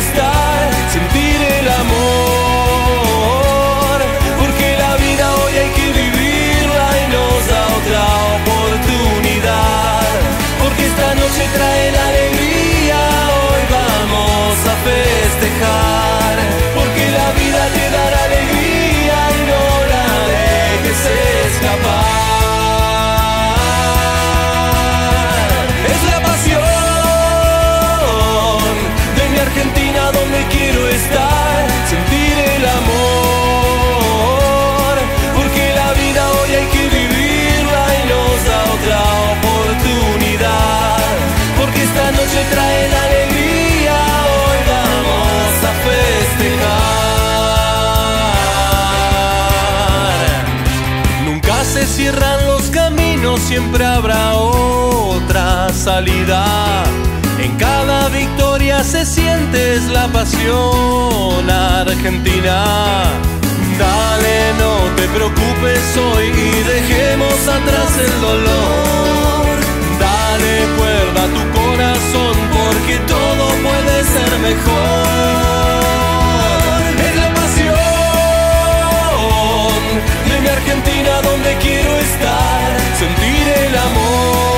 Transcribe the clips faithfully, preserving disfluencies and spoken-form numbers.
estar, sentir el amor, porque la vida hoy hay que vivirla y nos da otra oportunidad, porque esta noche trae la alegría, hoy vamos a festejar, porque la vida te dará alegría y no la dejes escapar. Argentina, donde quiero estar, sentir el amor, porque la vida hoy hay que vivirla y nos da otra oportunidad, porque esta noche trae la alegría, hoy vamos a festejar. Nunca se cierran los caminos, siempre habrá otra salida. En cada victoria se siente es la pasión argentina. Dale, no te preocupes hoy y dejemos atrás el dolor. Dale cuerda a tu corazón porque todo puede ser mejor. Es la pasión de mi Argentina donde quiero estar, sentir el amor.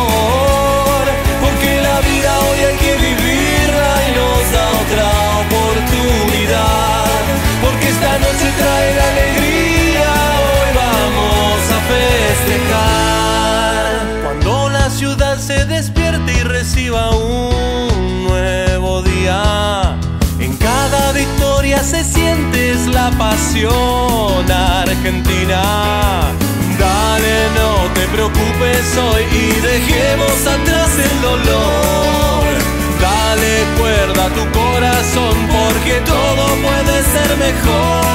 Hoy hay que vivirla y nos da otra oportunidad, porque esta noche trae la alegría, hoy vamos a festejar. Cuando la ciudad se despierte y reciba un nuevo día, en cada victoria se siente es la pasión argentina. Dale, no te preocupes hoy y dejemos atrás el dolor. Dale cuerda a tu corazón porque todo puede ser mejor.